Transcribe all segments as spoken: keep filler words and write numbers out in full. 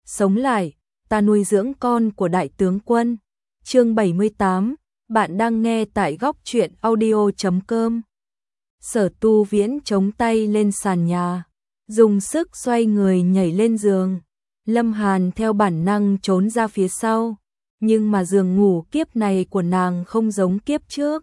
sống lại, ta nuôi dưỡng con của đại tướng quân. Chương bảy mươi tám, bạn đang nghe tại góc truyện audio chấm com. Sở Tu Viễn chống tay lên sàn nhà, dùng sức xoay người nhảy lên giường. Lâm Hàn theo bản năng trốn ra phía sau, nhưng mà giường ngủ kiếp này của nàng không giống kiếp trước.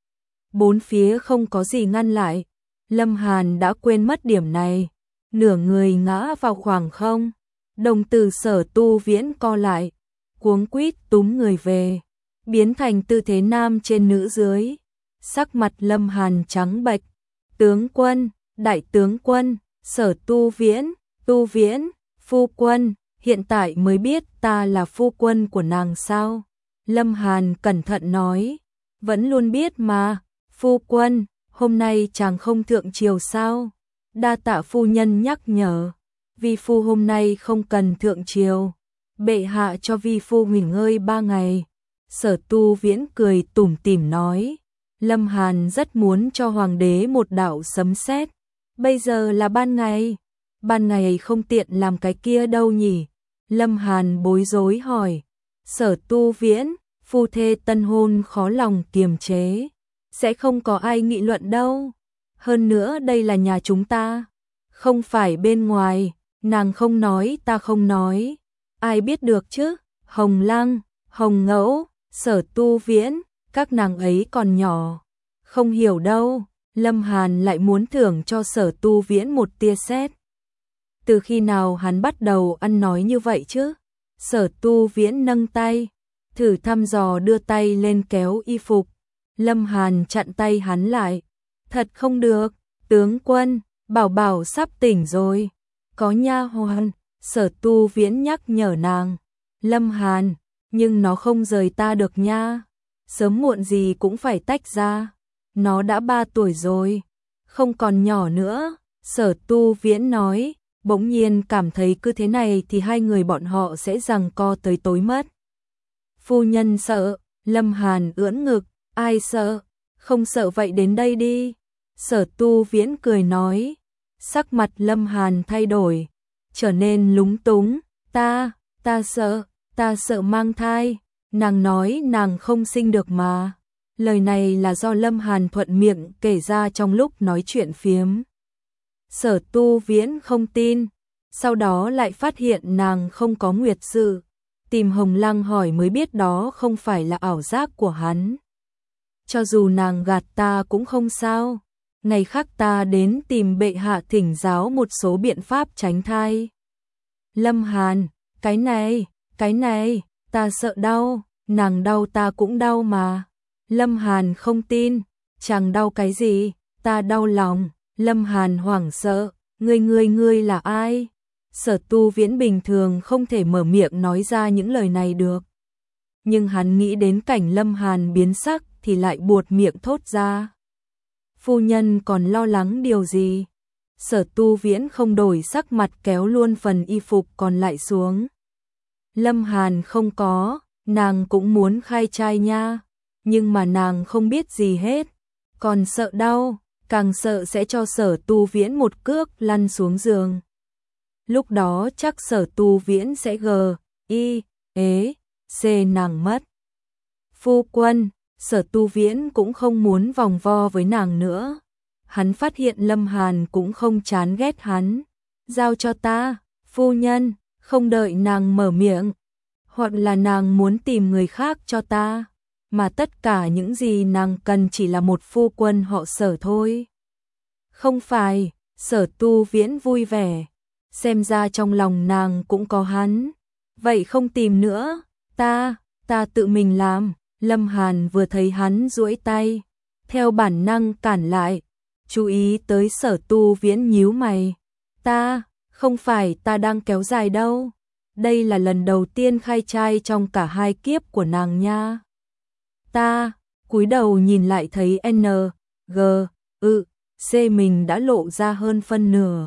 Bốn phía không có gì ngăn lại, Lâm Hàn đã quên mất điểm này, nửa người ngã vào khoảng không. Đồng tử Sở Tu Viễn co lại, cuống quýt túm người về, biến thành tư thế nam trên nữ dưới. Sắc mặt Lâm Hàn trắng bệch. Tướng quân, đại tướng quân, Sở Tu Viễn, Tu Viễn, phu quân, hiện tại mới biết ta là phu quân của nàng sao? Lâm Hàn cẩn thận nói, vẫn luôn biết mà, phu quân, hôm nay chàng không thượng triều sao? Đa tạ phu nhân nhắc nhở, vi phu hôm nay không cần thượng triều, bệ hạ cho vi phu nghỉ ngơi ba ngày. Sở Tu Viễn cười tủm tỉm nói, Lâm Hàn rất muốn cho hoàng đế một đạo sấm sét. Bây giờ là ban ngày, ban ngày không tiện làm cái kia đâu nhỉ? Lâm Hàn bối rối hỏi. Sở Tu Viễn, phu thê tân hôn khó lòng kiềm chế, sẽ không có ai nghị luận đâu. Hơn nữa đây là nhà chúng ta, không phải bên ngoài. Nàng không nói ta không nói, ai biết được chứ? Hồng Lăng, Hồng Ngẫu, Sở Tu Viễn, các nàng ấy còn nhỏ, không hiểu đâu. Lâm Hàn lại muốn thưởng cho Sở Tu Viễn một tia sét. Từ khi nào hắn bắt đầu ăn nói như vậy chứ? Sở Tu Viễn nâng tay, thử thăm dò đưa tay lên kéo y phục. Lâm Hàn chặn tay hắn lại. Thật không được, tướng quân, Bảo Bảo sắp tỉnh rồi. Có nha hoàn, Sở Tu Viễn nhắc nhở nàng. Lâm Hàn, nhưng nó không rời ta được nha. Sớm muộn gì cũng phải tách ra. Nó đã ba tuổi rồi, không còn nhỏ nữa. Sở Tu Viễn nói, bỗng nhiên cảm thấy cứ thế này thì hai người bọn họ sẽ giằng co tới tối mất. Phu nhân sợ. Lâm Hàn ưỡn ngực, ai sợ? Không sợ vậy đến đây đi. Sở Tu Viễn cười nói. Sắc mặt Lâm Hàn thay đổi, trở nên lúng túng. Ta, ta sợ, ta sợ mang thai. Nàng nói nàng không sinh được mà. Lời này là do Lâm Hàn thuận miệng kể ra trong lúc nói chuyện phiếm. Sở Tu Viễn không tin, sau đó lại phát hiện nàng không có nguyệt sự. Tìm Hồng Lăng hỏi mới biết đó không phải là ảo giác của hắn. Cho dù nàng gạt ta cũng không sao. Ngày khác ta đến tìm bệ hạ thỉnh giáo một số biện pháp tránh thai. Lâm Hàn, cái này, cái này, ta sợ đau, nàng đau ta cũng đau mà. Lâm Hàn không tin, chàng đau cái gì, ta đau lòng. Lâm Hàn hoảng sợ, ngươi ngươi ngươi là ai? Sở Tu Viễn bình thường không thể mở miệng nói ra những lời này được. Nhưng hắn nghĩ đến cảnh Lâm Hàn biến sắc thì lại buột miệng thốt ra. Phu nhân còn lo lắng điều gì? Sở Tu Viễn không đổi sắc mặt kéo luôn phần y phục còn lại xuống. Lâm Hàn không có, nàng cũng muốn khai trai nha, nhưng mà nàng không biết gì hết, còn sợ đau, càng sợ sẽ cho Sở Tu Viễn một cước lăn xuống giường. Lúc đó chắc Sở Tu Viễn sẽ gờ, y, ế, xê nàng mất. Phu quân, Sở Tu Viễn cũng không muốn vòng vo với nàng nữa. Hắn phát hiện Lâm Hàn cũng không chán ghét hắn. Giao cho ta, phu nhân, không đợi nàng mở miệng. Hoặc là nàng muốn tìm người khác cho ta, mà tất cả những gì nàng cần chỉ là một phu quân họ Sở thôi. Không phải, Sở Tu Viễn vui vẻ. Xem ra trong lòng nàng cũng có hắn. Vậy không tìm nữa, ta, ta tự mình làm. Lâm Hàn vừa thấy hắn duỗi tay, theo bản năng cản lại. Chú ý tới Sở Tu Viễn nhíu mày. Ta, không phải ta đang kéo dài đâu. Đây là lần đầu tiên khai trai trong cả hai kiếp của nàng nha. Ta, cúi đầu nhìn lại thấy N, G, ư, C mình đã lộ ra hơn phân nửa.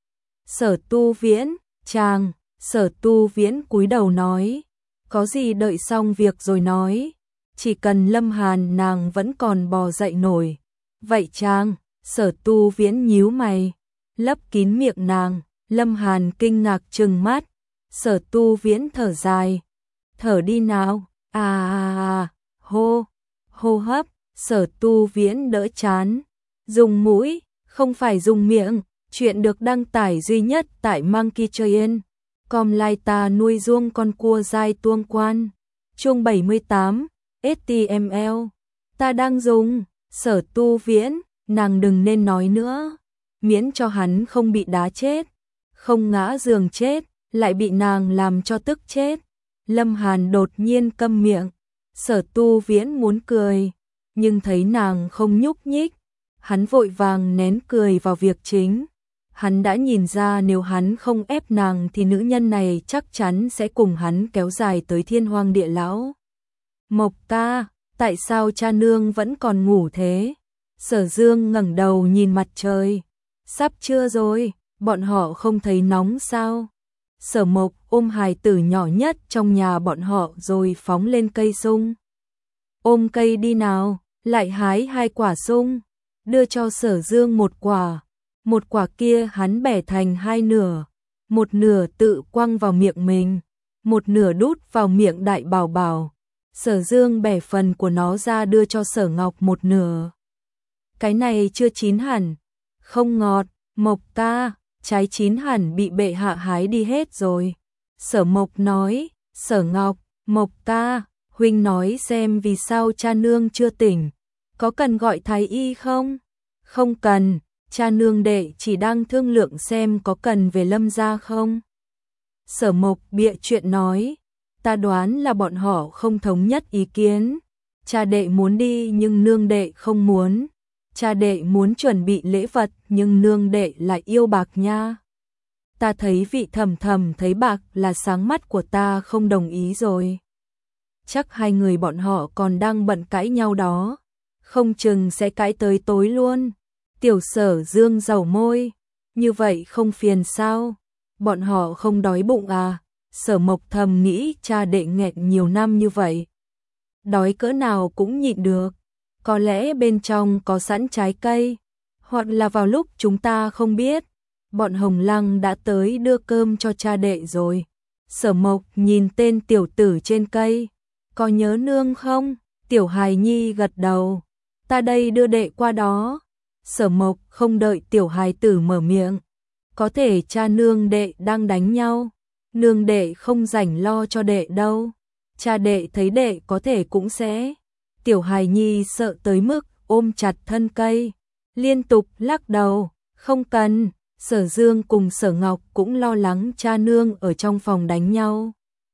Sở Tu Viễn, chàng, Sở Tu Viễn cúi đầu nói. Có gì đợi xong việc rồi nói. Chỉ cần Lâm Hàn nàng vẫn còn bò dậy nổi. Vậy chàng, Sở Tu Viễn nhíu mày, lấp kín miệng nàng. Lâm Hàn kinh ngạc trừng mắt. Sở Tu Viễn thở dài, thở đi nào, à à à, hô, hô hấp, Sở Tu Viễn đỡ chán, dùng mũi, không phải dùng miệng. Chuyện được đăng tải duy nhất tại Monkey Train. Com lai ta nuôi ruông con cua dai tuông quan. Chương bảy mươi tám, ếch ti em lờ. Ta đang dùng, Sở Tu Viễn, nàng đừng nên nói nữa. Miễn cho hắn không bị đá chết, không ngã giường chết, lại bị nàng làm cho tức chết. Lâm Hàn đột nhiên câm miệng. Sở Tu Viễn muốn cười, nhưng thấy nàng không nhúc nhích. Hắn vội vàng nén cười vào việc chính. Hắn đã nhìn ra nếu hắn không ép nàng thì nữ nhân này chắc chắn sẽ cùng hắn kéo dài tới thiên hoang địa lão. Mộc ca, tại sao cha nương vẫn còn ngủ thế? Sở Dương ngẩng đầu nhìn mặt trời. Sắp trưa rồi, bọn họ không thấy nóng sao? Sở Mộc ôm hài tử nhỏ nhất trong nhà bọn họ rồi phóng lên cây sung. Ôm cây đi nào, lại hái hai quả sung, đưa cho Sở Dương một quả. Một quả kia hắn bẻ thành hai nửa, một nửa tự quăng vào miệng mình, một nửa đút vào miệng Đại Bảo Bảo. Sở Dương bẻ phần của nó ra đưa cho Sở Ngọc một nửa. Cái này chưa chín hẳn, không ngọt, Mộc ca, trái chín hẳn bị bệ hạ hái đi hết rồi. Sở Mộc nói, Sở Ngọc, Mộc ca, huynh nói xem vì sao cha nương chưa tỉnh, có cần gọi thái y không? Không cần. Cha nương đệ chỉ đang thương lượng xem có cần về Lâm gia không. Sở Mộc bịa chuyện nói, ta đoán là bọn họ không thống nhất ý kiến. Cha đệ muốn đi nhưng nương đệ không muốn. Cha đệ muốn chuẩn bị lễ vật nhưng nương đệ lại yêu bạc nha. Ta thấy vị thầm thầm thấy bạc là sáng mắt của ta không đồng ý rồi. Chắc hai người bọn họ còn đang bận cãi nhau đó. Không chừng sẽ cãi tới tối luôn. Tiểu Sở Dương dầu môi, như vậy không phiền sao? Bọn họ không đói bụng à? Sở Mộc thầm nghĩ cha đệ nghẹn nhiều năm như vậy, đói cỡ nào cũng nhịn được. Có lẽ bên trong có sẵn trái cây, hoặc là vào lúc chúng ta không biết, bọn Hồng Lăng đã tới đưa cơm cho cha đệ rồi. Sở Mộc nhìn tên tiểu tử trên cây, có nhớ nương không? Tiểu hài nhi gật đầu, ta đây đưa đệ qua đó. Sở Mộc không đợi tiểu hài tử mở miệng, có thể cha nương đệ đang đánh nhau, nương đệ không rảnh lo cho đệ đâu, cha đệ thấy đệ có thể cũng sẽ. Tiểu hài nhi sợ tới mức ôm chặt thân cây, liên tục lắc đầu, không cần. Sở Dương cùng Sở Ngọc cũng lo lắng cha nương ở trong phòng đánh nhau.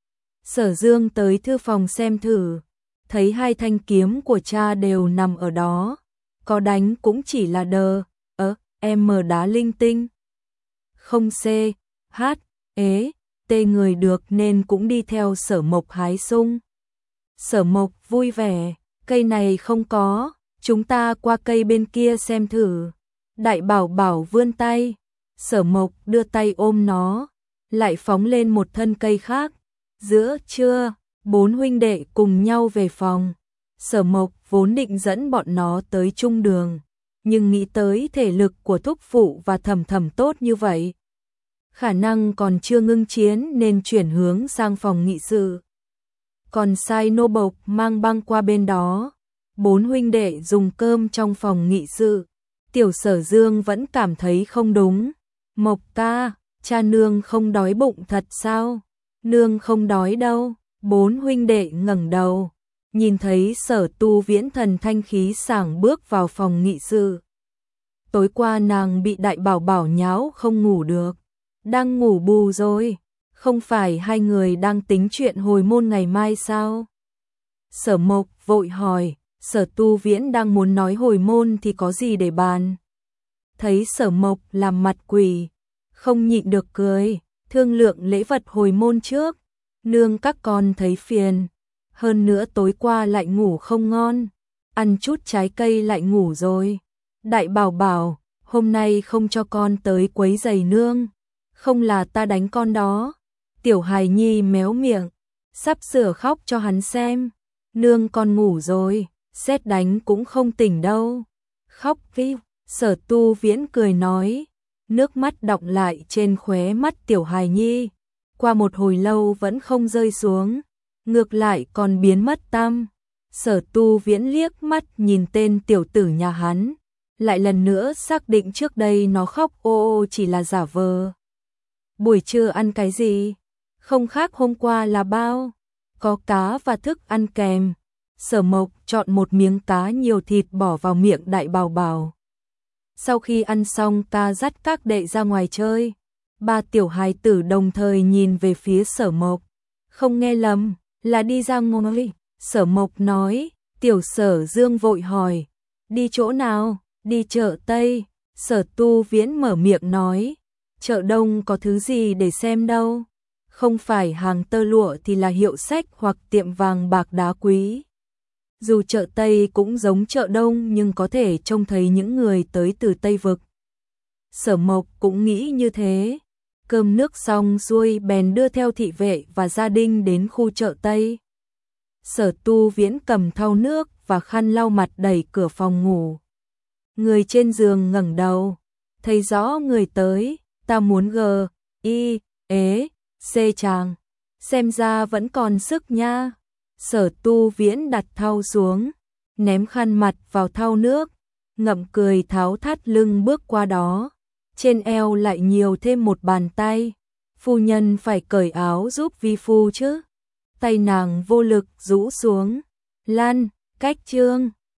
Sở Dương tới thư phòng xem thử, thấy hai thanh kiếm của cha đều nằm ở đó. Có đánh cũng chỉ là đờ, ớ, em mờ đá linh tinh. Không c, h, ế, tê người được nên cũng đi theo Sở Mộc hái sung. Sở Mộc vui vẻ, cây này không có, chúng ta qua cây bên kia xem thử. Đại Bảo Bảo vươn tay, Sở Mộc đưa tay ôm nó, lại phóng lên một thân cây khác. Giữa trưa, bốn huynh đệ cùng nhau về phòng. Sở Mộc vốn định dẫn bọn nó tới trung đường, nhưng nghĩ tới thể lực của thúc phụ và thầm thầm tốt như vậy, khả năng còn chưa ngưng chiến nên chuyển hướng sang phòng nghị sự. Còn sai nô bộc mang băng qua bên đó, bốn huynh đệ dùng cơm trong phòng nghị sự. Tiểu Sở Dương vẫn cảm thấy không đúng. Mộc ca, cha nương không đói bụng thật sao? Nương không đói đâu. Bốn huynh đệ ngẩng đầu, nhìn thấy Sở Tu Viễn thần thanh khí sảng bước vào phòng nghị sự. Tối qua nàng bị Đại Bảo Bảo nháo không ngủ được, đang ngủ bù rồi. Không phải hai người đang tính chuyện hồi môn ngày mai sao? Sở Mộc vội hỏi, Sở Tu Viễn đang muốn nói hồi môn thì có gì để bàn. Thấy Sở Mộc làm mặt quỷ, không nhịn được cười, thương lượng lễ vật hồi môn trước. Nương các con thấy phiền, hơn nữa tối qua lại ngủ không ngon, ăn chút trái cây lại ngủ rồi. Đại Bảo Bảo, hôm nay không cho con tới quấy giày nương, không là ta đánh con đó. Tiểu hài nhi méo miệng, sắp sửa khóc cho hắn xem. Nương con ngủ rồi, sét đánh cũng không tỉnh đâu. Khóc vi, Sở Tu Viễn cười nói, nước mắt đọng lại trên khóe mắt tiểu hài nhi. qua một hồi lâu vẫn không rơi xuống, ngược lại còn biến mất tăm. Sở Tu Viễn liếc mắt nhìn tên tiểu tử nhà hắn, lại lần nữa xác định trước đây nó khóc ô ô chỉ là giả vờ. Buổi trưa ăn cái gì? Không khác hôm qua là bao? Có cá và thức ăn kèm. Sở Mộc chọn một miếng cá nhiều thịt bỏ vào miệng đại bào bào. Sau khi ăn xong ta dắt các đệ ra ngoài chơi. Ba tiểu hài tử đồng thời nhìn về phía Sở Mộc. Không nghe lầm, là đi ra ngoài. Sở Mộc nói, tiểu Sở Dương vội hỏi. Đi chỗ nào? Đi chợ Tây. Sở Tu Viễn mở miệng nói. Chợ Đông có thứ gì để xem đâu. Không phải hàng tơ lụa thì là hiệu sách hoặc tiệm vàng bạc đá quý. Dù chợ Tây cũng giống chợ Đông nhưng có thể trông thấy những người tới từ Tây Vực. Sở Mộc cũng nghĩ như thế. Cơm nước xong xuôi bèn đưa theo thị vệ và gia đình đến khu chợ Tây. Sở Tu Viễn cầm thau nước và khăn lau mặt đẩy cửa phòng ngủ. Người trên giường ngẩng đầu, thấy rõ người tới, ta muốn g, i, ế, c chàng, xem ra vẫn còn sức nha. Sở Tu Viễn đặt thau xuống, ném khăn mặt vào thau nước, ngậm cười tháo thắt lưng bước qua đó. Trên eo lại nhiều thêm một bàn tay. Phu nhân phải cởi áo giúp vi phu chứ. Tay nàng vô lực rũ xuống. Lan, cách chương.